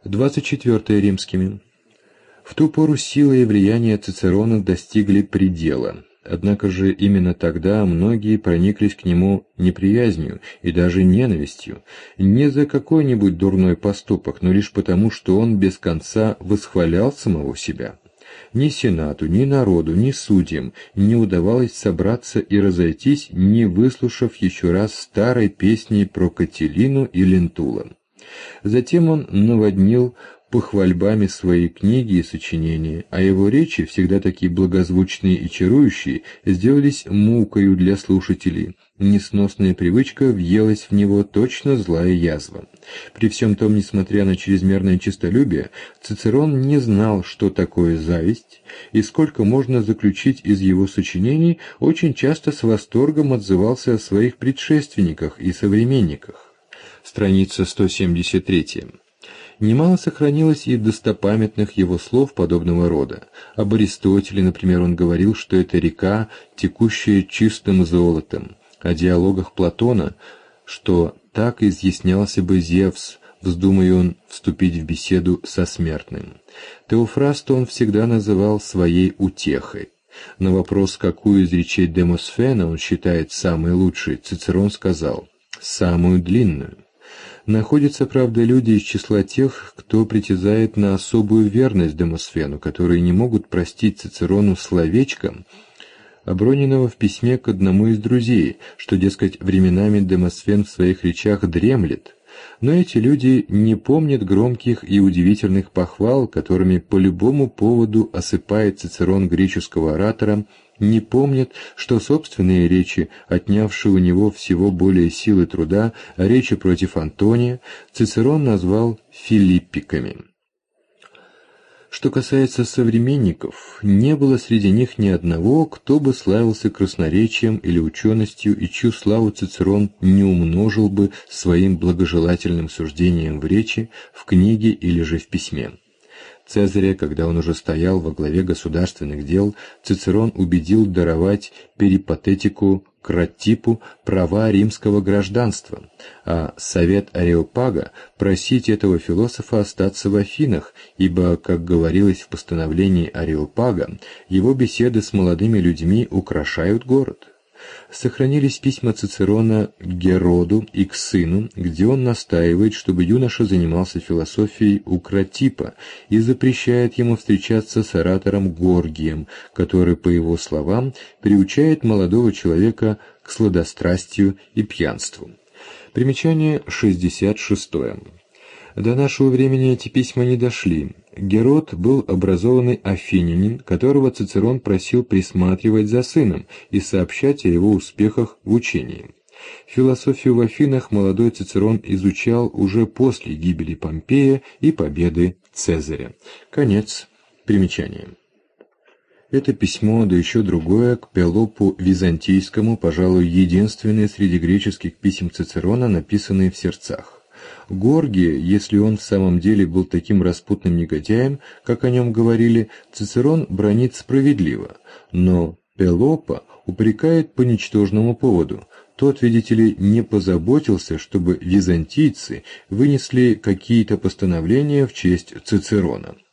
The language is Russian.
24 римскими. В ту пору сила и влияние Цицерона достигли предела, однако же именно тогда многие прониклись к нему неприязнью и даже ненавистью, не за какой-нибудь дурной поступок, но лишь потому, что он без конца восхвалял самого себя. Ни сенату, ни народу, ни судьям не удавалось собраться и разойтись, не выслушав еще раз старой песни про Кателину и Лентула. Затем он наводнил похвальбами свои книги и сочинения, а его речи, всегда такие благозвучные и чарующие, сделались мукою для слушателей. Несносная привычка въелась в него точно злая язва. При всем том, несмотря на чрезмерное честолюбие, Цицерон не знал, что такое зависть, и сколько можно заключить из его сочинений, очень часто с восторгом отзывался о своих предшественниках и современниках. Страница 173. Немало сохранилось и достопамятных его слов подобного рода. Об Аристотеле, например, он говорил, что это река, текущая чистым золотом. О диалогах Платона, что так изъяснялся бы Зевс, вздумая он вступить в беседу со смертным. Теофраста он всегда называл своей утехой. На вопрос, какую из речей Демосфена он считает самой лучшей, Цицерон сказал «самую длинную». Находятся, правда, люди из числа тех, кто притязает на особую верность Демосфену, которые не могут простить Цицерону словечком, оброненного в письме к одному из друзей, что, дескать, временами Демосфен в своих речах дремлет. Но эти люди не помнят громких и удивительных похвал, которыми по любому поводу осыпает Цицерон греческого оратора, не помнят, что собственные речи, отнявшие у него всего более силы труда, речи против Антония, Цицерон назвал филиппиками. Что касается современников, не было среди них ни одного, кто бы славился красноречием или ученостью, и чью славу Цицерон не умножил бы своим благожелательным суждением в речи, в книге или же в письме. Цезаря, когда он уже стоял во главе государственных дел, Цицерон убедил даровать перипатетику Краттипу права римского гражданства, а совет Ареопага просить этого философа остаться в Афинах, ибо, как говорилось в постановлении Ареопага, его беседы с молодыми людьми украшают город. Сохранились письма Цицерона к Героду и к сыну, где он настаивает, чтобы юноша занимался философией у Краттипа и запрещает ему встречаться с оратором Горгием, который, по его словам, приучает молодого человека к сладострастию и пьянству. Примечание 66. До нашего времени эти письма не дошли. Герод был образованный афинянин, которого Цицерон просил присматривать за сыном и сообщать о его успехах в учении. Философию в Афинах молодой Цицерон изучал уже после гибели Помпея и победы Цезаря. Конец примечания. Это письмо, да еще другое, к Пелопу Византийскому, пожалуй, единственное среди греческих писем Цицерона, написанное в сердцах. Горгия, если он в самом деле был таким распутным негодяем, как о нем говорили, Цицерон бранит справедливо, но Пелопа упрекает по ничтожному поводу. Тот, видите ли, не позаботился, чтобы византийцы вынесли какие-то постановления в честь Цицерона.